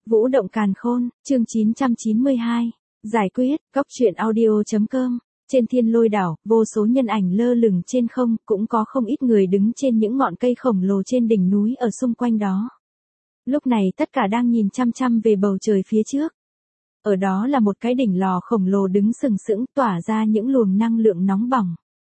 Vũ động càn khôn, chương 992. Giải quyết, góc truyện audio.com. Trên thiên lôi đảo, vô số nhân ảnh lơ lửng trên không, cũng có không ít người đứng trên những ngọn cây khổng lồ trên đỉnh núi ở xung quanh đó. Lúc này tất cả đang nhìn chăm chăm về bầu trời phía trước. Ở đó là một cái đỉnh lò khổng lồ đứng sừng sững tỏa ra những luồng năng lượng nóng bỏng.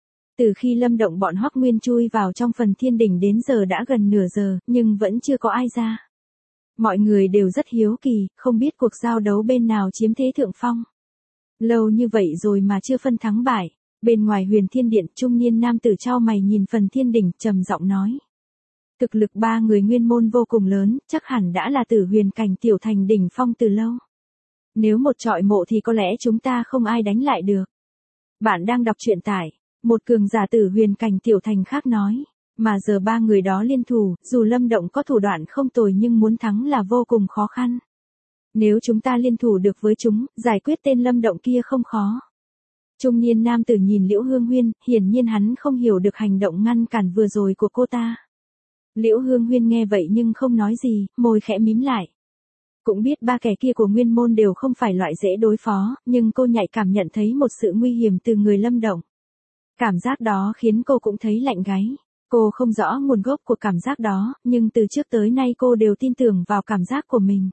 Từ khi Lâm Động bọn Hoắc Nguyên chui vào trong phần thiên đỉnh đến giờ đã gần nửa giờ, nhưng vẫn chưa có ai ra. Mọi người đều rất hiếu kỳ, không biết cuộc giao đấu bên nào chiếm thế thượng phong. Lâu như vậy rồi mà chưa phân thắng bại. Bên ngoài Huyền Thiên Điện, trung niên nam tử chau mày nhìn phần thiên đỉnh, trầm giọng nói. Thực lực ba người nguyên môn vô cùng lớn, chắc hẳn đã là tử huyền cảnh tiểu thành đỉnh phong từ lâu. Nếu một trọi mộ thì có lẽ chúng ta không ai đánh lại được. Bạn đang đọc truyện tại, một cường giả tử huyền cảnh tiểu thành khác nói. Mà giờ ba người đó liên thủ, dù Lâm Động có thủ đoạn không tồi nhưng muốn thắng là vô cùng khó khăn. Nếu chúng ta liên thủ được với chúng, giải quyết tên Lâm Động kia không khó. Trung niên nam tử nhìn Liễu Hương Huyên, hiển nhiên hắn không hiểu được hành động ngăn cản vừa rồi của cô ta. Liễu Hương Huyên nghe vậy nhưng không nói gì, môi khẽ mím lại. Cũng biết ba kẻ kia của nguyên môn đều không phải loại dễ đối phó, nhưng cô nhạy cảm nhận thấy một sự nguy hiểm từ người Lâm Động. Cảm giác đó khiến cô cũng thấy lạnh gáy. Cô không rõ nguồn gốc của cảm giác đó, nhưng từ trước tới nay cô đều tin tưởng vào cảm giác của mình.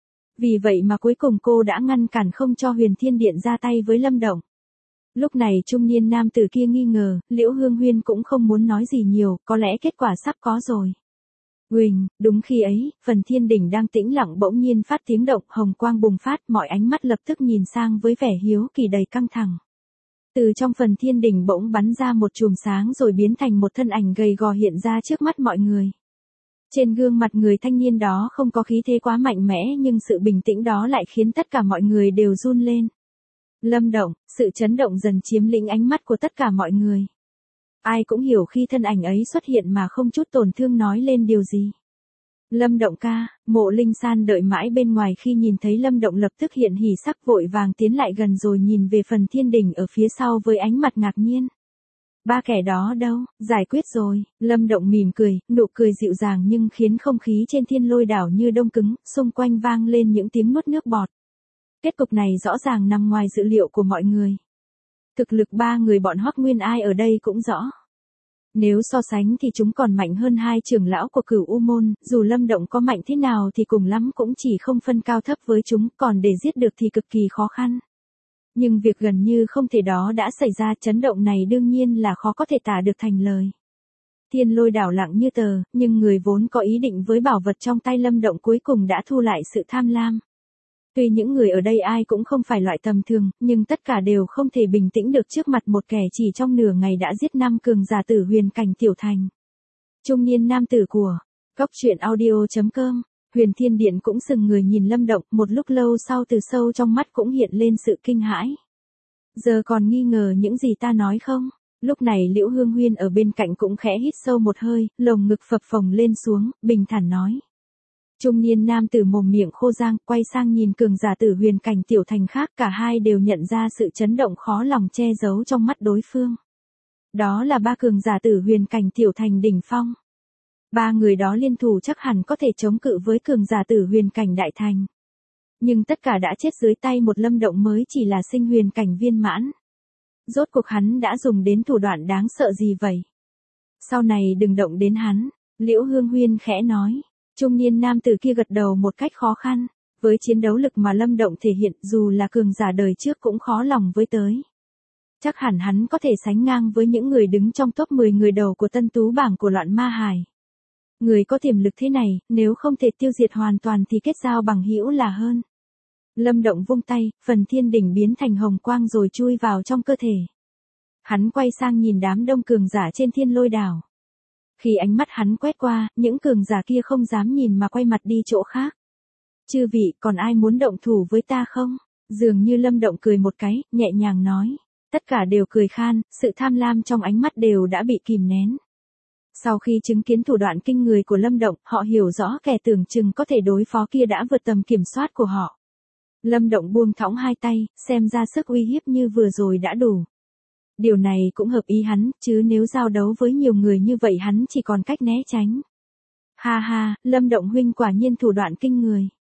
Vì vậy mà cuối cùng cô đã ngăn cản không cho Huyền Thiên Điện ra tay với Lâm Động. Lúc này trung niên nam tử kia nghi ngờ, Liễu Hương Huyên cũng không muốn nói gì nhiều, có lẽ kết quả sắp có rồi. Huỳnh, đúng khi ấy, phần thiên đỉnh đang tĩnh lặng bỗng nhiên phát tiếng động, hồng quang bùng phát, mọi ánh mắt lập tức nhìn sang với vẻ hiếu kỳ đầy căng thẳng. Từ trong phần thiên đỉnh bỗng bắn ra một chùm sáng rồi biến thành một thân ảnh gầy gò hiện ra trước mắt mọi người. Trên gương mặt người thanh niên đó không có khí thế quá mạnh mẽ nhưng sự bình tĩnh đó lại khiến tất cả mọi người đều run lên. Lâm Động, sự chấn động dần chiếm lĩnh ánh mắt của tất cả mọi người. Ai cũng hiểu khi thân ảnh ấy xuất hiện mà không chút tổn thương nói lên điều gì. Lâm Động ca, Mộ Linh San đợi mãi bên ngoài khi nhìn thấy Lâm Động lập tức hiện hỉ sắc vội vàng tiến lại gần rồi nhìn về phần thiên đỉnh ở phía sau với ánh mặt ngạc nhiên. Ba kẻ đó đâu, giải quyết rồi, Lâm Động mỉm cười, nụ cười dịu dàng nhưng khiến không khí trên thiên lôi đảo như đông cứng, xung quanh vang lên những tiếng nuốt nước bọt. Kết cục này rõ ràng nằm ngoài dự liệu của mọi người. Thực lực ba người bọn Hoắc Nguyên ai ở đây cũng rõ. Nếu so sánh thì chúng còn mạnh hơn hai trưởng lão của Cửu U Môn, dù Lâm Động có mạnh thế nào thì cùng lắm cũng chỉ không phân cao thấp với chúng, còn để giết được thì cực kỳ khó khăn. Nhưng việc gần như không thể đó đã xảy ra, chấn động này đương nhiên là khó có thể tả được thành lời. Thiên lôi đảo lặng như tờ, nhưng người vốn có ý định với bảo vật trong tay Lâm Động cuối cùng đã thu lại sự tham lam. Tuy những người ở đây ai cũng không phải loại tầm thường, nhưng tất cả đều không thể bình tĩnh được trước mặt một kẻ chỉ trong nửa ngày đã giết 5 cường giả tử huyền cảnh tiểu thành. Trung niên nam tử của góc truyện audio.com, Huyền Thiên Điện cũng sừng người nhìn Lâm Động, một lúc lâu sau từ sâu trong mắt cũng hiện lên sự kinh hãi. Giờ còn nghi ngờ những gì ta nói không? Lúc này Liễu Hương Huyên ở bên cạnh cũng khẽ hít sâu một hơi, lồng ngực phập phồng lên xuống, bình thản nói. Trung niên nam tử mồm miệng khô rang, quay sang nhìn cường giả tử huyền cảnh tiểu thành khác, cả hai đều nhận ra sự chấn động khó lòng che giấu trong mắt đối phương. Đó là ba cường giả tử huyền cảnh tiểu thành đỉnh phong. Ba người đó liên thủ chắc hẳn có thể chống cự với cường giả tử huyền cảnh đại thành. Nhưng tất cả đã chết dưới tay một Lâm Động mới chỉ là sinh huyền cảnh viên mãn. Rốt cuộc hắn đã dùng đến thủ đoạn đáng sợ gì vậy? Sau này đừng động đến hắn, Liễu Hương Huyên khẽ nói. Trung niên nam tử kia gật đầu một cách khó khăn, với chiến đấu lực mà Lâm Động thể hiện dù là cường giả đời trước cũng khó lòng với tới. Chắc hẳn hắn có thể sánh ngang với những người đứng trong top 10 người đầu của tân tú bảng của loạn ma hải. Người có tiềm lực thế này, nếu không thể tiêu diệt hoàn toàn thì kết giao bằng hữu là hơn. Lâm Động vung tay, phần thiên đỉnh biến thành hồng quang rồi chui vào trong cơ thể. Hắn quay sang nhìn đám đông cường giả trên thiên lôi đảo. Khi ánh mắt hắn quét qua, những cường giả kia không dám nhìn mà quay mặt đi chỗ khác. Chư vị, còn ai muốn động thủ với ta không? Dường như Lâm Động cười một cái, nhẹ nhàng nói. Tất cả đều cười khan, sự tham lam trong ánh mắt đều đã bị kìm nén. Sau khi chứng kiến thủ đoạn kinh người của Lâm Động, họ hiểu rõ kẻ tưởng chừng có thể đối phó kia đã vượt tầm kiểm soát của họ. Lâm Động buông thõng hai tay, xem ra sức uy hiếp như vừa rồi đã đủ. Điều này cũng hợp ý hắn, chứ nếu giao đấu với nhiều người như vậy hắn chỉ còn cách né tránh. Ha ha, Lâm Động huynh quả nhiên thủ đoạn kinh người.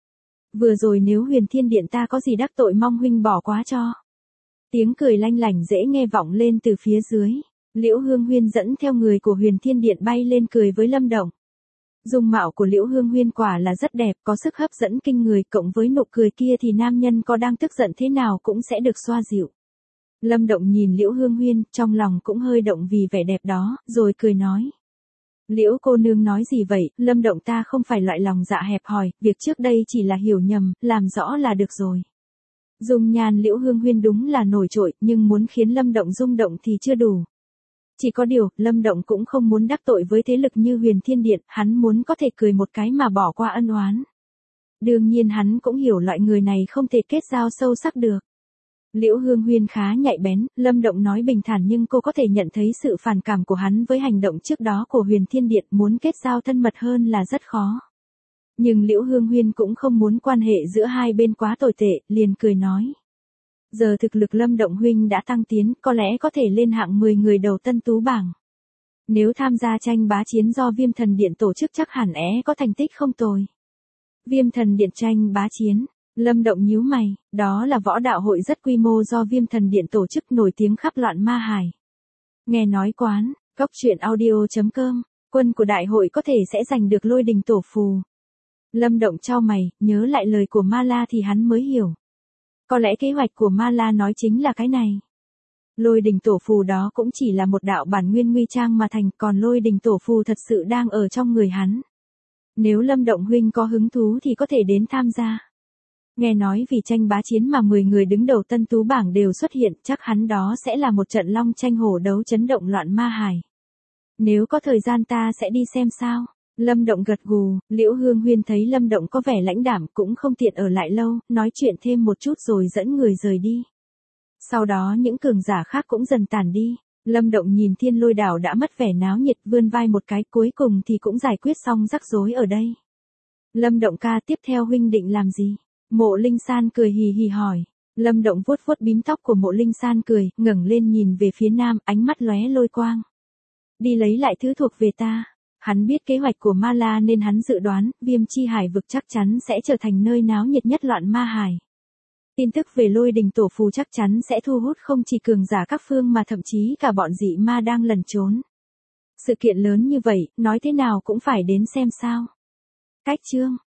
Vừa rồi nếu Huyền Thiên Điện ta có gì đắc tội mong huynh bỏ quá cho. Tiếng cười lanh lảnh dễ nghe vọng lên từ phía dưới. Liễu Hương Huyên dẫn theo người của Huyền Thiên Điện bay lên cười với Lâm Động. Dung mạo của Liễu Hương Huyên quả là rất đẹp, có sức hấp dẫn kinh người, cộng với nụ cười kia thì nam nhân có đang tức giận thế nào cũng sẽ được xoa dịu. Lâm Động nhìn Liễu Hương Huyên, trong lòng cũng hơi động vì vẻ đẹp đó, rồi cười nói. Liễu cô nương nói gì vậy, Lâm Động ta không phải loại lòng dạ hẹp hòi, việc trước đây chỉ là hiểu nhầm, làm rõ là được rồi. Dung nhan Liễu Hương Huyên đúng là nổi trội, nhưng muốn khiến Lâm Động rung động thì chưa đủ. Chỉ có điều, Lâm Động cũng không muốn đắc tội với thế lực như Huyền Thiên Điện, hắn muốn có thể cười một cái mà bỏ qua ân oán. Đương nhiên hắn cũng hiểu loại người này không thể kết giao sâu sắc được. Liễu Hương Huyên khá nhạy bén, Lâm Động nói bình thản nhưng cô có thể nhận thấy sự phản cảm của hắn với hành động trước đó của Huyền Thiên Điện, muốn kết giao thân mật hơn là rất khó. Nhưng Liễu Hương Huyên cũng không muốn quan hệ giữa hai bên quá tồi tệ, liền cười nói. Giờ thực lực Lâm Động huynh đã tăng tiến, có lẽ có thể lên hạng 10 người đầu tân tú bảng. Nếu tham gia tranh bá chiến do Viêm Thần Điện tổ chức chắc hẳn có thành tích không tồi. Viêm Thần Điện tranh bá chiến, Lâm Động nhíu mày, đó là võ đạo hội rất quy mô do Viêm Thần Điện tổ chức nổi tiếng khắp loạn ma hải. Nghe nói quán, coctruyện.audio.com, quân của đại hội có thể sẽ giành được Lôi Đình Tổ Phù. Lâm Động chau mày, nhớ lại lời của Ma La thì hắn mới hiểu. Có lẽ kế hoạch của Ma La nói chính là cái này. Lôi Đình Tổ Phù đó cũng chỉ là một đạo bản nguyên nguy trang mà thành, còn Lôi Đình Tổ Phù thật sự đang ở trong người hắn. Nếu Lâm Động huynh có hứng thú thì có thể đến tham gia. Nghe nói vì tranh bá chiến mà 10 người đứng đầu tân tú bảng đều xuất hiện, chắc hắn đó sẽ là một trận long tranh hổ đấu chấn động loạn ma hải. Nếu có thời gian ta sẽ đi xem sao. Lâm Động gật gù, Liễu Hương Huyên thấy Lâm Động có vẻ lãnh đạm cũng không tiện ở lại lâu, nói chuyện thêm một chút rồi dẫn người rời đi. Sau đó những cường giả khác cũng dần tản đi. Lâm Động nhìn Thiên Lôi Đảo đã mất vẻ náo nhiệt, vươn vai một cái, cuối cùng thì cũng giải quyết xong rắc rối ở đây. Lâm Động ca, tiếp theo huynh định làm gì? Mộ Linh San cười hì hì hỏi. Lâm Động vuốt vuốt bím tóc của Mộ Linh San cười, ngẩng lên nhìn về phía nam, ánh mắt lóe lôi quang. Đi lấy lại thứ thuộc về ta. Hắn biết kế hoạch của Ma La nên hắn dự đoán, Viêm Chi Hải vực chắc chắn sẽ trở thành nơi náo nhiệt nhất loạn ma hải. Tin tức về Lôi Đình Tổ Phù chắc chắn sẽ thu hút không chỉ cường giả các phương mà thậm chí cả bọn dị ma đang lẩn trốn. Sự kiện lớn như vậy, nói thế nào cũng phải đến xem sao. Cách chương